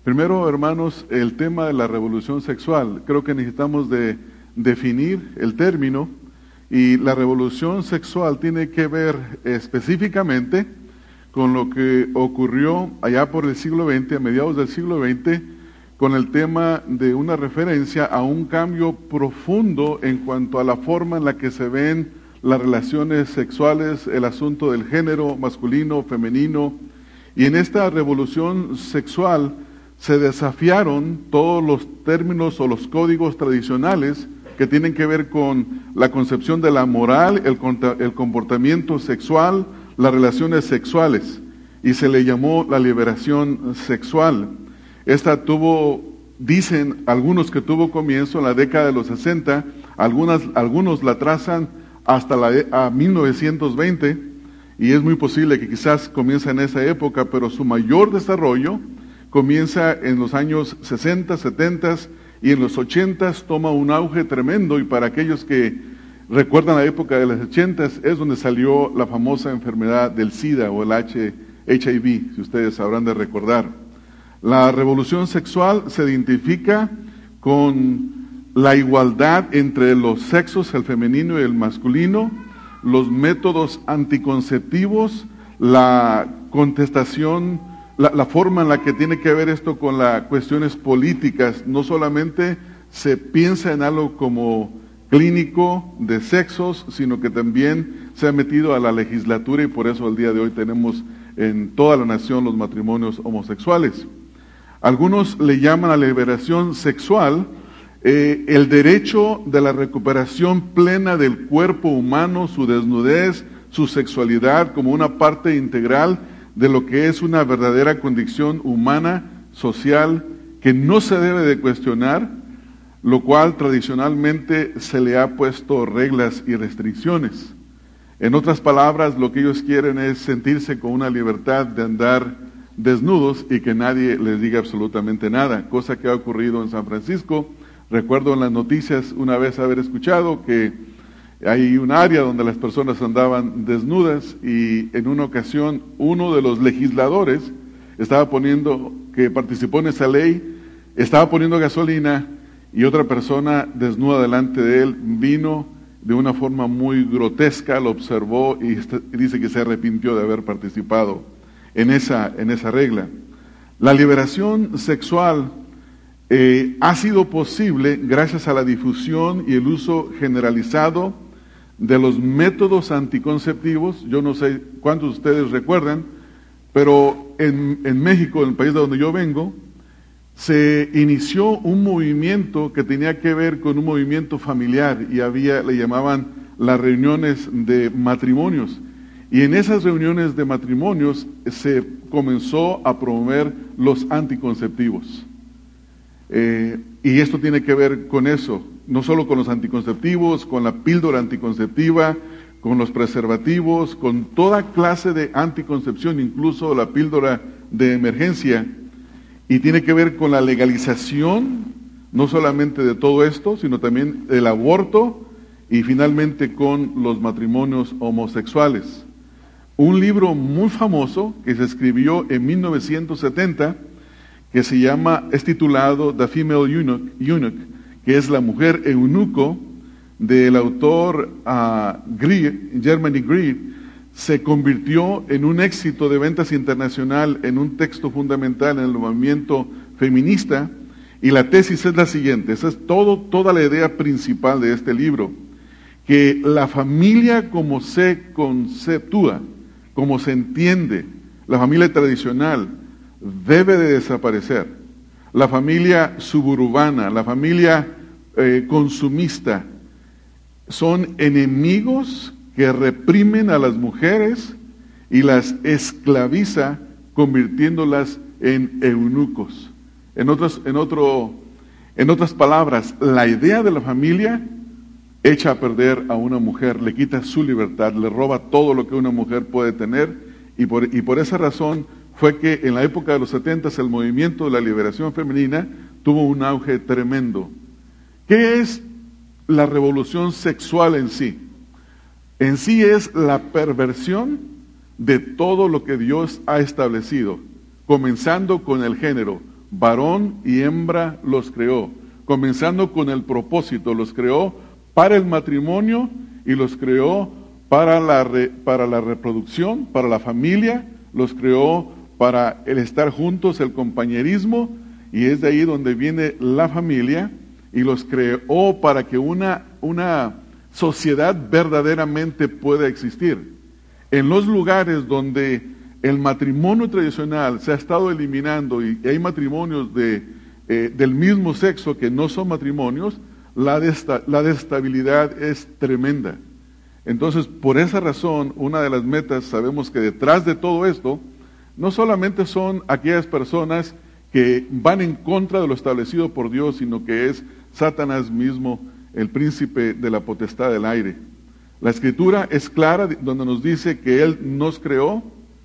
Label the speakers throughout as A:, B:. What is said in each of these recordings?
A: Primero, hermanos, el tema de la revolución sexual. Creo que necesitamos de definir el término, y la revolución sexual tiene que ver específicamente con lo que ocurrió allá por el siglo XX, a mediados del siglo XX, con el tema de una referencia a un cambio profundo en cuanto a la forma en la que se ven las relaciones sexuales, el asunto del género masculino, femenino. Y en esta revolución sexual se desafiaron todos los términos o los códigos tradicionales que tienen que ver con la concepción de la moral, el comportamiento sexual, las relaciones sexuales, y se le llamó la liberación sexual. Esta dicen algunos que tuvo comienzo en la década de los 60, algunos la trazan hasta 1920, y es muy posible que quizás comience en esa época, pero su mayor desarrollo comienza en los años 60, 70 y en los 80 toma un auge tremendo. Y para aquellos que recuerdan la época de los 80 es donde salió la famosa enfermedad del SIDA o el HIV, si ustedes sabrán de recordar. La revolución sexual se identifica con la igualdad entre los sexos, el femenino y el masculino, los métodos anticonceptivos, la contestación, la forma en la que tiene que ver esto con las cuestiones políticas. No solamente se piensa en algo como clínico de sexos, sino que también se ha metido a la legislatura, y por eso el día de hoy tenemos en toda la nación los matrimonios homosexuales. Algunos le llaman a la liberación sexual el derecho de la recuperación plena del cuerpo humano, su desnudez, su sexualidad como una parte integral de lo que es una verdadera condición humana, social, que no se debe de cuestionar, lo cual tradicionalmente se le ha puesto reglas y restricciones. En otras palabras, lo que ellos quieren es sentirse con una libertad de andar desnudos y que nadie les diga absolutamente nada, cosa que ha ocurrido en San Francisco. Recuerdo en las noticias una vez haber escuchado que hay un área donde las personas andaban desnudas, y en una ocasión uno de los legisladores que participó en esa ley, estaba poniendo gasolina, y otra persona desnuda delante de él vino de una forma muy grotesca, lo observó y dice que se arrepintió de haber participado en esa regla. La liberación sexual ha sido posible gracias a la difusión y el uso generalizado de los métodos anticonceptivos. Yo no sé cuántos de ustedes recuerdan, pero en México, en el país de donde yo vengo, se inició un movimiento que tenía que ver con un movimiento familiar, y le llamaban las reuniones de matrimonios. Y en esas reuniones de matrimonios se comenzó a promover los anticonceptivos. Y esto tiene que ver con eso, no solo con los anticonceptivos, con la píldora anticonceptiva, con los preservativos, con toda clase de anticoncepción, incluso la píldora de emergencia. Y tiene que ver con la legalización, no solamente de todo esto, sino también del aborto, y finalmente con los matrimonios homosexuales. Un libro muy famoso que se escribió en 1970, que es titulado The Female Eunuch, que es la mujer eunuco, del autor Germany Greer, se convirtió en un éxito de ventas internacional, en un texto fundamental en el movimiento feminista. Y la tesis es la siguiente, esa es toda la idea principal de este libro: que la familia como se conceptúa, como se entiende, la familia tradicional, debe de desaparecer. La familia suburbana, la familia consumista, son enemigos que reprimen a las mujeres y las esclaviza, convirtiéndolas en eunucos. En otras palabras, la idea de la familia echa a perder a una mujer, le quita su libertad, le roba todo lo que una mujer puede tener, y por esa razón fue que en la época de los 70 el movimiento de la liberación femenina tuvo un auge tremendo. ¿Qué es la revolución sexual en sí? En sí es la perversión de todo lo que Dios ha establecido, comenzando con el género, varón y hembra los creó, comenzando con el propósito, los creó para el matrimonio y los creó para la reproducción, para la familia, los creó para el estar juntos, el compañerismo, y es de ahí donde viene la familia, y los creó para que una sociedad verdaderamente pueda existir. En los lugares donde el matrimonio tradicional se ha estado eliminando y hay matrimonios del mismo sexo que no son matrimonios, la desestabilidad es tremenda. Entonces, por esa razón, una de las metas, sabemos que detrás de todo esto, no solamente son aquellas personas que van en contra de lo establecido por Dios, sino que es Satanás mismo, el príncipe de la potestad del aire. La Escritura es clara donde nos dice que Él creó,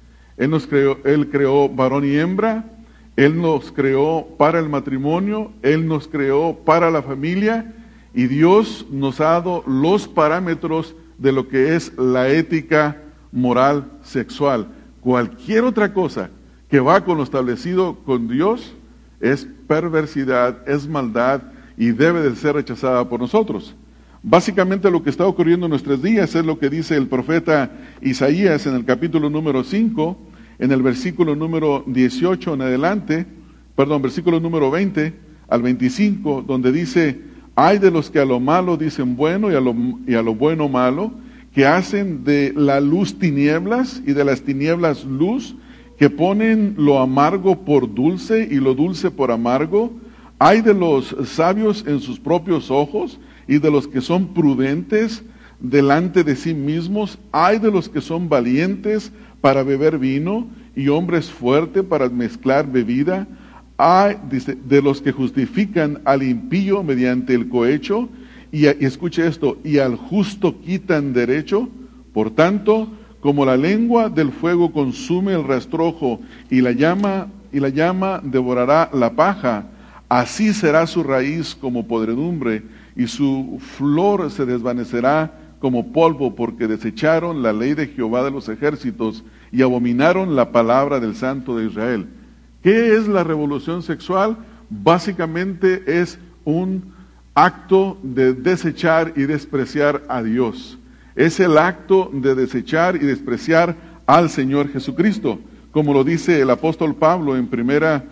A: Él creó varón y hembra, Él nos creó para el matrimonio, Él nos creó para la familia, y Dios nos ha dado los parámetros de lo que es la ética moral sexual. Cualquier otra cosa que va con lo establecido con Dios es perversidad, es maldad y debe de ser rechazada por nosotros. Básicamente lo que está ocurriendo en nuestros días es lo que dice el profeta Isaías en el capítulo número 5, en el versículo número 18 en adelante, versículo número 20 al 25, donde dice: hay de los que a lo malo dicen bueno y a lo bueno malo, que hacen de la luz tinieblas y de las tinieblas luz, que ponen lo amargo por dulce y lo dulce por amargo. Hay de los sabios en sus propios ojos y de los que son prudentes delante de sí mismos. Hay de los que son valientes para beber vino y hombres fuertes para mezclar bebida. Hay, dice, de los que justifican al impío mediante el cohecho, y escuche esto, y al justo quitan derecho. Por tanto, como la lengua del fuego consume el rastrojo y la llama devorará la paja, así será su raíz como podredumbre y su flor se desvanecerá como polvo, porque desecharon la ley de Jehová de los ejércitos y abominaron la palabra del Santo de Israel. ¿Qué es la revolución sexual? Básicamente es un acto de desechar y despreciar a Dios. Es el acto de desechar y despreciar al Señor Jesucristo, como lo dice el apóstol Pablo en primera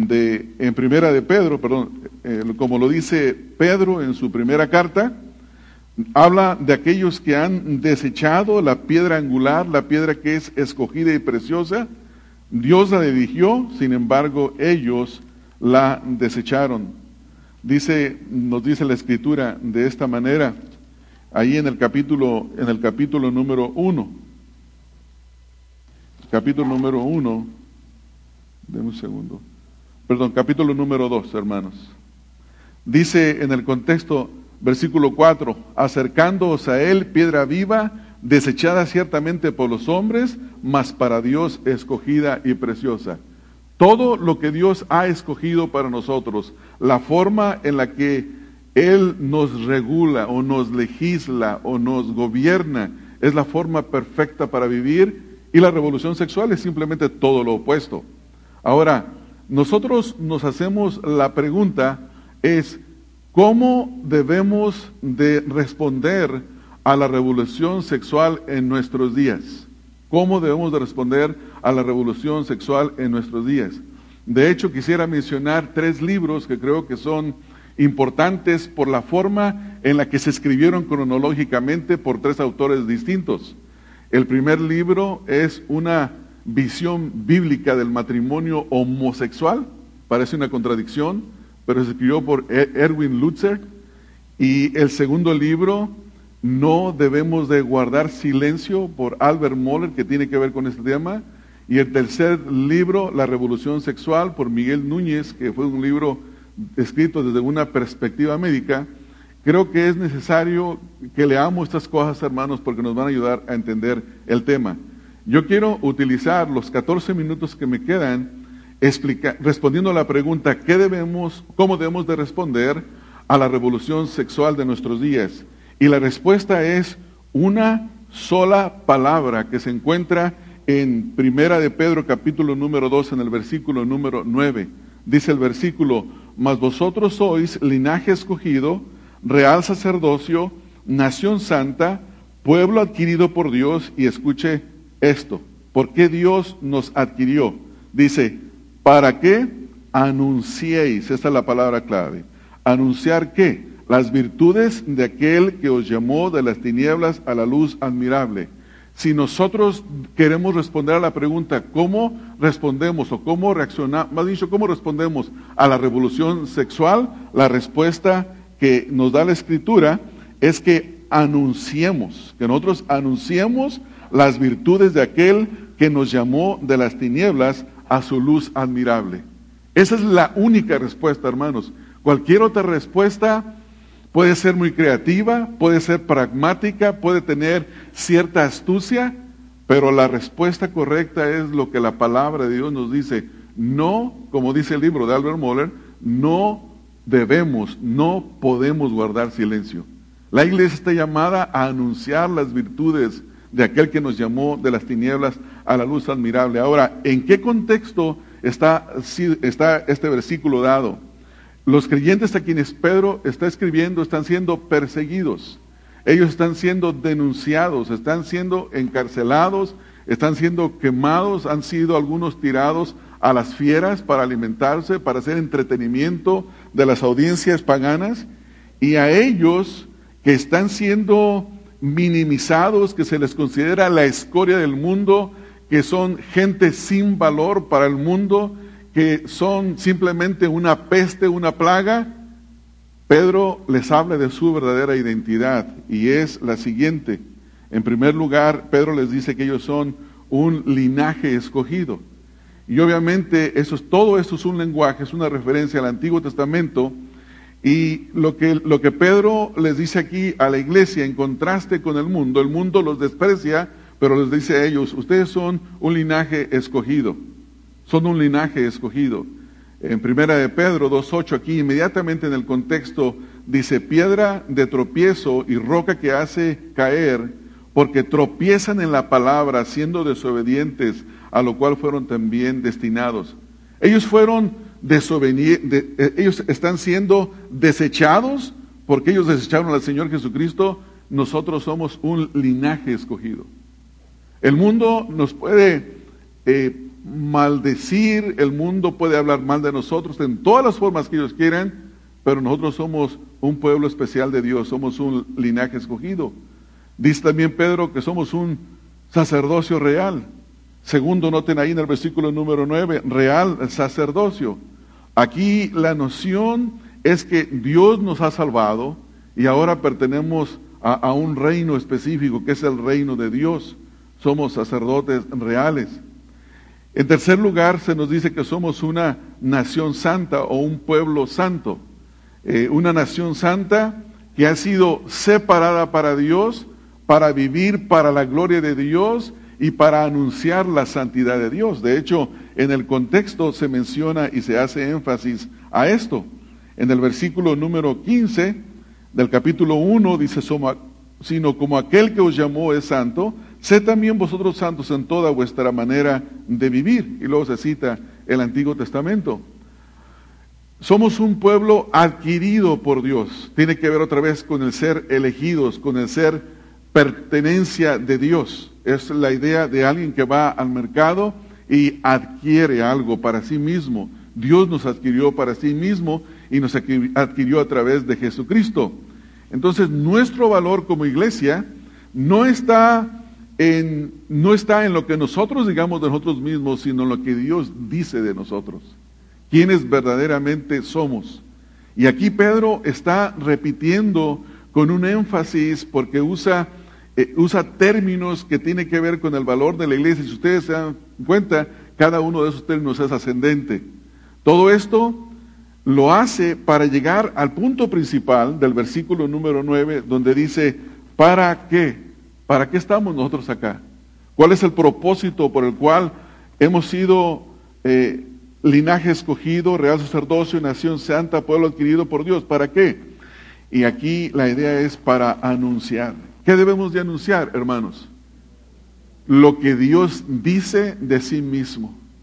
A: de Pedro, como lo dice Pedro en su primera carta. Habla de aquellos que han desechado la piedra angular, la piedra que es escogida y preciosa. Dios la dirigió, sin embargo, ellos la desecharon. Nos dice la Escritura de esta manera, ahí en el capítulo número 1. Capítulo número 1, denme un segundo. Capítulo número 2, hermanos. Dice en el contexto, versículo 4, acercándoos a él, piedra viva, desechada ciertamente por los hombres, mas para Dios escogida y preciosa. Todo lo que Dios ha escogido para nosotros, la forma en la que Él nos regula o nos legisla o nos gobierna, es la forma perfecta para vivir, y la revolución sexual es simplemente todo lo opuesto. Ahora, nosotros nos hacemos la pregunta, ¿cómo debemos de responder a la revolución sexual en nuestros días? ¿Cómo debemos de responder a la revolución sexual en nuestros días? De hecho, quisiera mencionar 3 libros que creo que son importantes por la forma en la que se escribieron cronológicamente por 3 autores distintos. El primer libro es una visión bíblica del matrimonio homosexual, parece una contradicción, pero se escribió por Erwin Lutzer. Y el segundo libro, No debemos de guardar silencio, por Albert Mohler, que tiene que ver con este tema. Y el tercer libro, La revolución sexual, por Miguel Núñez, que fue un libro escrito desde una perspectiva médica. Creo que es necesario que leamos estas cosas, hermanos, porque nos van a ayudar a entender el tema. Yo quiero utilizar los 14 minutos que me quedan respondiendo a la pregunta, ¿cómo debemos de responder a la revolución sexual de nuestros días? Y la respuesta es una sola palabra que se encuentra en Primera de Pedro, capítulo número 2, en el versículo número 9. dice el versículo: mas vosotros sois linaje escogido, real sacerdocio, nación santa, pueblo adquirido por Dios. Y escuche esto, ¿por qué Dios nos adquirió? Dice, ¿para qué anunciéis? Esta es la palabra clave. ¿Anunciar qué? Las virtudes de aquel que os llamó de las tinieblas a la luz admirable. Si nosotros queremos responder a la pregunta, ¿cómo respondemos o cómo reaccionamos? Más dicho, ¿cómo respondemos a la revolución sexual? La respuesta que nos da la Escritura es que anunciemos, que nosotros anunciemos las virtudes de aquel que nos llamó de las tinieblas a su luz admirable. Esa es la única respuesta, hermanos. Cualquier otra respuesta puede ser muy creativa, puede ser pragmática, puede tener cierta astucia, pero la respuesta correcta es lo que la palabra de Dios nos dice. No, como dice el libro de Albert Mohler, no debemos, no podemos guardar silencio. La iglesia está llamada a anunciar las virtudes de aquel que nos llamó de las tinieblas a la luz admirable. Ahora, ¿en qué contexto está este versículo dado? Los creyentes a quienes Pedro está escribiendo están siendo perseguidos. Ellos están siendo denunciados, están siendo encarcelados, están siendo quemados, han sido algunos tirados a las fieras para alimentarse, para hacer entretenimiento de las audiencias paganas. Y a ellos que están siendo minimizados, que se les considera la escoria del mundo, que son gente sin valor para el mundo, que son simplemente una peste, una plaga, Pedro les habla de su verdadera identidad y es la siguiente. En primer lugar, Pedro les dice que ellos son un linaje escogido. Y obviamente todo esto es un lenguaje, es una referencia al Antiguo Testamento. Y lo que Pedro les dice aquí a la iglesia, en contraste con el mundo los desprecia, pero les dice a ellos, ustedes son un linaje escogido. Son un linaje escogido. En primera de Pedro 2:8, aquí inmediatamente en el contexto, dice, piedra de tropiezo y roca que hace caer, porque tropiezan en la palabra, siendo desobedientes, a lo cual fueron también destinados. Ellos fueron desobedientes, ellos están siendo desechados, porque ellos desecharon al Señor Jesucristo. Nosotros somos un linaje escogido. El mundo nos puede maldecir, el mundo puede hablar mal de nosotros en todas las formas que ellos quieran, pero nosotros somos un pueblo especial de Dios, somos un linaje escogido. Dice también Pedro que somos un sacerdocio real. Segundo, noten ahí en el versículo número 9, real sacerdocio. Aquí la noción es que Dios nos ha salvado y ahora pertenecemos a un reino específico que es el reino de Dios. Somos sacerdotes reales. En tercer lugar, se nos dice que somos una nación santa o un pueblo santo. Una nación santa que ha sido separada para Dios, para vivir para la gloria de Dios y para anunciar la santidad de Dios. De hecho, en el contexto se menciona y se hace énfasis a esto. En el versículo número 15 del capítulo 1 dice, sino como aquel que os llamó es santo, sed también vosotros santos en toda vuestra manera de vivir. Y luego se cita el Antiguo Testamento. Somos un pueblo adquirido por Dios. Tiene que ver otra vez con el ser elegidos, con el ser pertenencia de Dios. Es la idea de alguien que va al mercado y adquiere algo para sí mismo. Dios nos adquirió para sí mismo y nos adquirió a través de Jesucristo. Entonces, nuestro valor como iglesia no está en lo que nosotros digamos de nosotros mismos, sino en lo que Dios dice de nosotros. Quiénes verdaderamente somos. Y aquí Pedro está repitiendo con un énfasis porque usa términos que tienen que ver con el valor de la iglesia. Si ustedes se dan cuenta, cada uno de esos términos es ascendente. Todo esto lo hace para llegar al punto principal del versículo número 9, donde dice, ¿para qué? ¿Para qué estamos nosotros acá? ¿Cuál es el propósito por el cual hemos sido linaje escogido, real sacerdocio, nación santa, pueblo adquirido por Dios? ¿Para qué? Y aquí la idea es para anunciar. ¿Qué debemos de anunciar, hermanos? Lo que Dios dice de sí mismo.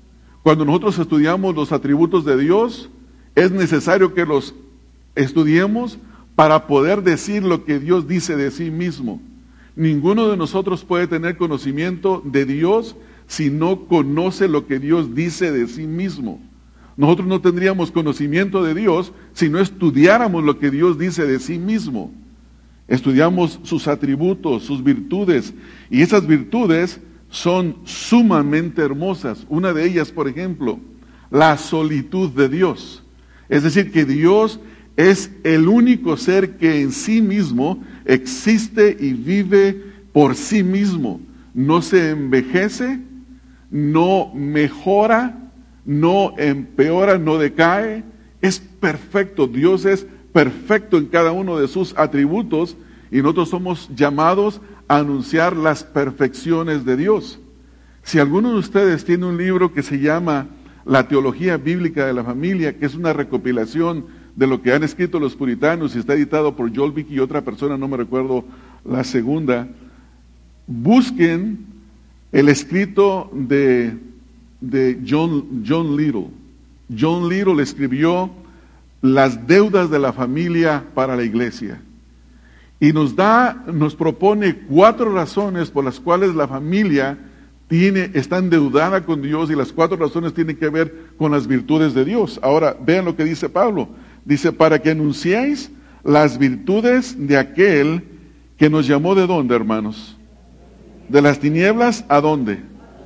A: Cuando nosotros estudiamos los atributos de Dios, es necesario que los estudiemos para poder decir lo que Dios dice de sí mismo. Ninguno de nosotros puede tener conocimiento de Dios si no conoce lo que Dios dice de sí mismo. Nosotros no tendríamos conocimiento de Dios si no estudiáramos lo que Dios dice de sí mismo. Estudiamos sus atributos, sus virtudes, y esas virtudes son sumamente hermosas. Una de ellas, por ejemplo, la solitud de Dios. Es decir, que Dios es el único ser que en sí mismo existe y vive por sí mismo. No se envejece, no mejora, no empeora, no decae. Es perfecto. Dios es perfecto en cada uno de sus atributos y nosotros somos llamados a anunciar las perfecciones de Dios. Si alguno de ustedes tiene un libro que se llama La Teología Bíblica de la Familia, que es una recopilación de lo que han escrito los puritanos y está editado por Joel Vick y otra persona, no me recuerdo la segunda, busquen el escrito de John Little. John Little escribió Las deudas de la familia para la iglesia. Y nos propone 4 razones por las cuales la familia está endeudada con Dios, y las 4 razones tienen que ver con las virtudes de Dios. Ahora, vean lo que dice Pablo. Dice, para que anunciéis las virtudes de aquel que nos llamó ¿de dónde, hermanos? De las tinieblas, ¿a dónde?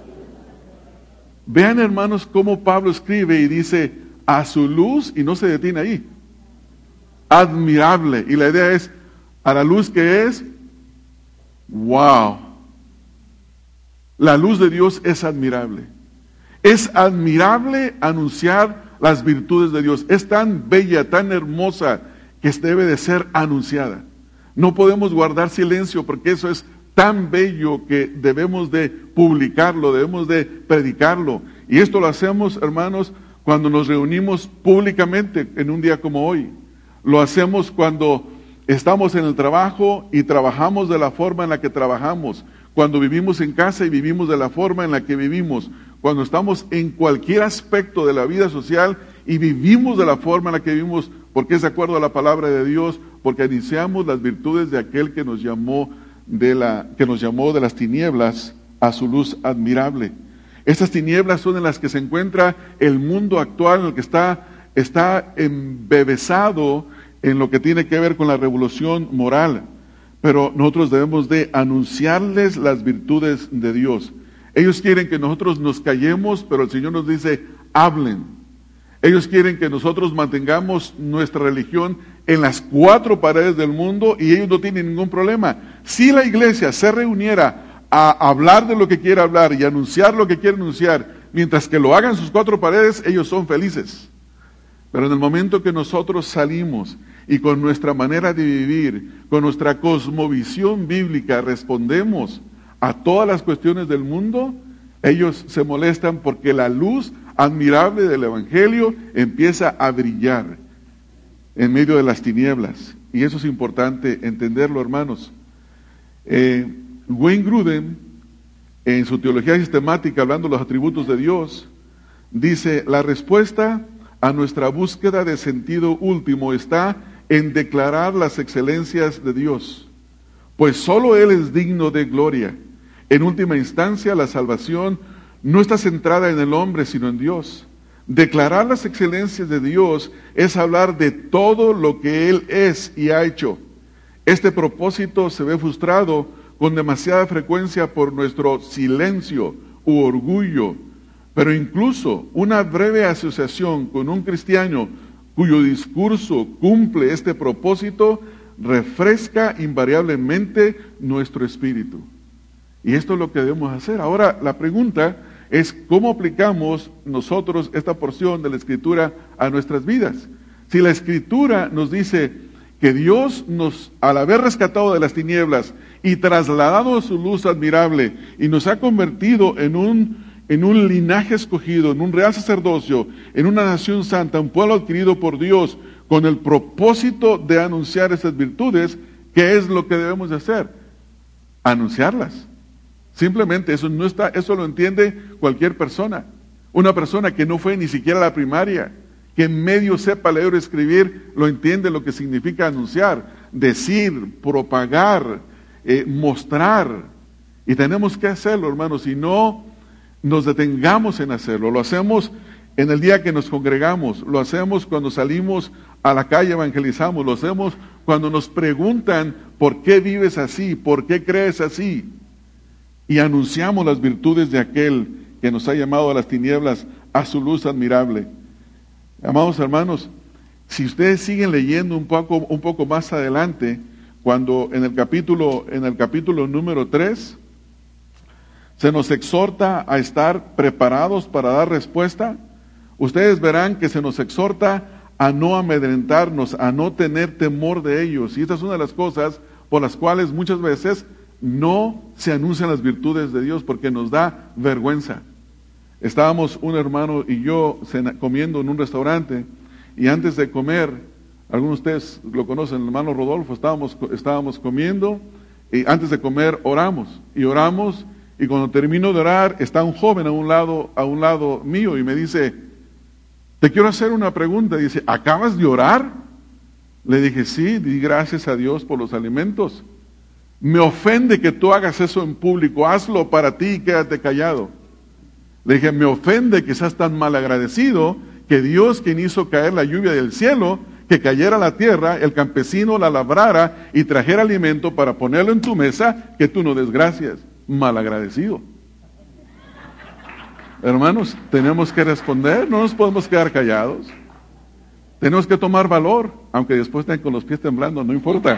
A: Vean, hermanos, cómo Pablo escribe y dice, a su luz, y no se detiene ahí. Admirable. Y la idea es, a la luz que es, wow. La luz de Dios es admirable. Es admirable anunciar las virtudes de Dios. Es tan bella, tan hermosa, que debe de ser anunciada. No podemos guardar silencio porque eso es tan bello que debemos de publicarlo, debemos de predicarlo. Y esto lo hacemos, hermanos, cuando nos reunimos públicamente en un día como hoy. Lo hacemos cuando estamos en el trabajo y trabajamos de la forma en la que trabajamos. Cuando vivimos en casa y vivimos de la forma en la que vivimos. Cuando estamos en cualquier aspecto de la vida social y vivimos de la forma en la que vivimos, porque es de acuerdo a la palabra de Dios, porque iniciamos las virtudes de aquel que nos llamó de las tinieblas a su luz admirable. Estas tinieblas son en las que se encuentra el mundo actual, en el que está embebesado en lo que tiene que ver con la revolución moral. Pero nosotros debemos de anunciarles las virtudes de Dios. Ellos quieren que nosotros nos callemos, pero el Señor nos dice, hablen. Ellos quieren que nosotros mantengamos nuestra religión en las 4 paredes del mundo y ellos no tienen ningún problema. Si la iglesia se reuniera a hablar de lo que quiere hablar y anunciar lo que quiere anunciar, mientras que lo hagan sus 4 paredes, ellos son felices. Pero en el momento que nosotros salimos y con nuestra manera de vivir, con nuestra cosmovisión bíblica respondemos a todas las cuestiones del mundo, ellos se molestan porque la luz admirable del Evangelio empieza a brillar en medio de las tinieblas. Y eso es importante entenderlo, hermanos. Wayne Grudem, en su teología sistemática, hablando de los atributos de Dios, dice, la respuesta a nuestra búsqueda de sentido último está en declarar las excelencias de Dios, pues solo Él es digno de gloria. En última instancia, la salvación no está centrada en el hombre, sino en Dios. Declarar las excelencias de Dios es hablar de todo lo que Él es y ha hecho. Este propósito se ve frustrado con demasiada frecuencia por nuestro silencio u orgullo, pero incluso una breve asociación con un cristiano cuyo discurso cumple este propósito refresca invariablemente nuestro espíritu. Y esto es lo que debemos hacer. Ahora, la pregunta es cómo aplicamos nosotros esta porción de la Escritura a nuestras vidas. Si la Escritura nos dice que Dios al haber rescatado de las tinieblas y trasladado a su luz admirable y nos ha convertido en un linaje escogido, en un real sacerdocio, en una nación santa, un pueblo adquirido por Dios, con el propósito de anunciar esas virtudes, ¿qué es lo que debemos de hacer? Anunciarlas. Simplemente eso lo entiende cualquier persona. Una persona que no fue ni siquiera a la primaria, que en medio sepa leer o escribir, lo entiende lo que significa anunciar, decir, propagar, mostrar. Y tenemos que hacerlo, hermanos, y no nos detengamos en hacerlo. Lo hacemos en el día que nos congregamos, lo hacemos cuando salimos a la calle, evangelizamos, lo hacemos cuando nos preguntan por qué vives así, por qué crees así. Y anunciamos las virtudes de aquel que nos ha llamado a las tinieblas a su luz admirable. Amados hermanos, si ustedes siguen leyendo un poco más adelante, cuando en el capítulo número 3, se nos exhorta a estar preparados para dar respuesta, ustedes verán que se nos exhorta a no amedrentarnos, a no tener temor de ellos. Y esta es una de las cosas por las cuales muchas veces no se anuncian las virtudes de Dios, porque nos da vergüenza. Estábamos un hermano y yo comiendo en un restaurante, y antes de comer, algunos de ustedes lo conocen, el hermano Rodolfo, estábamos comiendo, y antes de comer oramos, y cuando termino de orar, está un joven a un lado mío, y me dice, te quiero hacer una pregunta. Dice, ¿acabas de orar? Le dije, sí, di gracias a Dios por los alimentos. Me ofende que tú hagas eso en público, hazlo para ti y quédate callado. Le dije, me ofende que seas tan malagradecido que Dios, quien hizo caer la lluvia del cielo, que cayera a la tierra, el campesino la labrara y trajera alimento para ponerlo en tu mesa, que tú no des gracias. Malagradecido. Hermanos, tenemos que responder, no nos podemos quedar callados. Tenemos que tomar valor, aunque después estén con los pies temblando, no importa.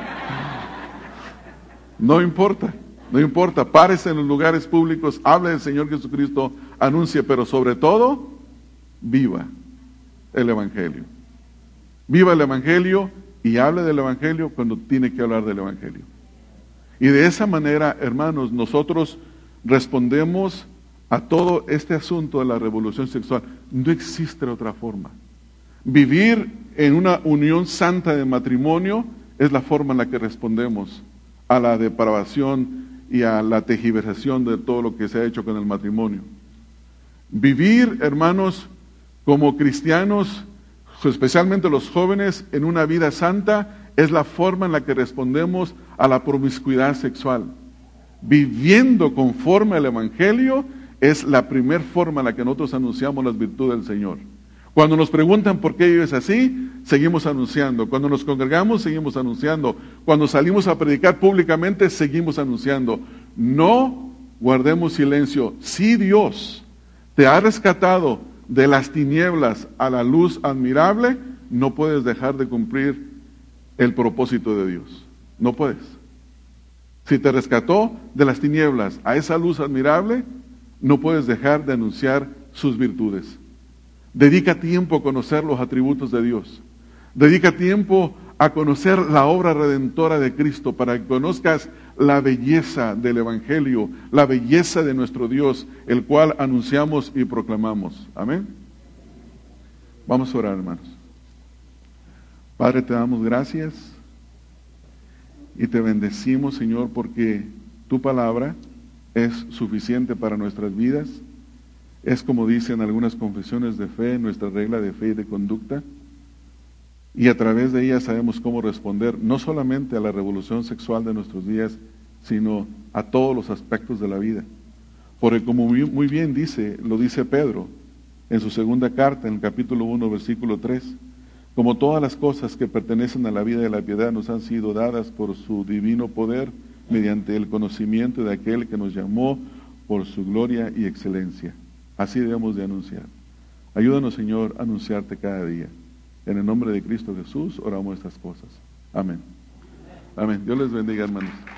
A: No importa, párese en los lugares públicos, hable del Señor Jesucristo, anuncie, pero sobre todo, viva el Evangelio. Viva el Evangelio y hable del Evangelio cuando tiene que hablar del Evangelio. Y de esa manera, hermanos, nosotros respondemos a todo este asunto de la revolución sexual. No existe otra forma. Vivir en una unión santa de matrimonio es la forma en la que respondemos a la depravación y a la tergiversación de todo lo que se ha hecho con el matrimonio. Vivir, hermanos, como cristianos, especialmente los jóvenes, en una vida santa, es la forma en la que respondemos a la promiscuidad sexual. Viviendo conforme al Evangelio es la primera forma en la que nosotros anunciamos las virtudes del Señor. Cuando nos preguntan por qué vives así, seguimos anunciando. Cuando nos congregamos, seguimos anunciando. Cuando salimos a predicar públicamente, seguimos anunciando. No guardemos silencio. Si Dios te ha rescatado de las tinieblas a la luz admirable, no puedes dejar de cumplir el propósito de Dios. No puedes. Si te rescató de las tinieblas a esa luz admirable, no puedes dejar de anunciar sus virtudes. Dedica tiempo a conocer los atributos de Dios. Dedica tiempo a conocer la obra redentora de Cristo para que conozcas la belleza del Evangelio, la belleza de nuestro Dios, el cual anunciamos y proclamamos. Amén. Vamos a orar, hermanos. Padre, te damos gracias y te bendecimos, Señor, porque tu palabra es suficiente para nuestras vidas. Es, como dicen algunas confesiones de fe, nuestra regla de fe y de conducta. Y a través de ella sabemos cómo responder, no solamente a la revolución sexual de nuestros días, sino a todos los aspectos de la vida. Porque como muy bien lo dice Pedro en su segunda carta, en el capítulo 1, versículo 3, como todas las cosas que pertenecen a la vida y a la piedad nos han sido dadas por su divino poder, mediante el conocimiento de aquel que nos llamó por su gloria y excelencia. Así debemos de anunciar. Ayúdanos, Señor, a anunciarte cada día. En el nombre de Cristo Jesús oramos estas cosas. Amén. Amén. Dios les bendiga, hermanos.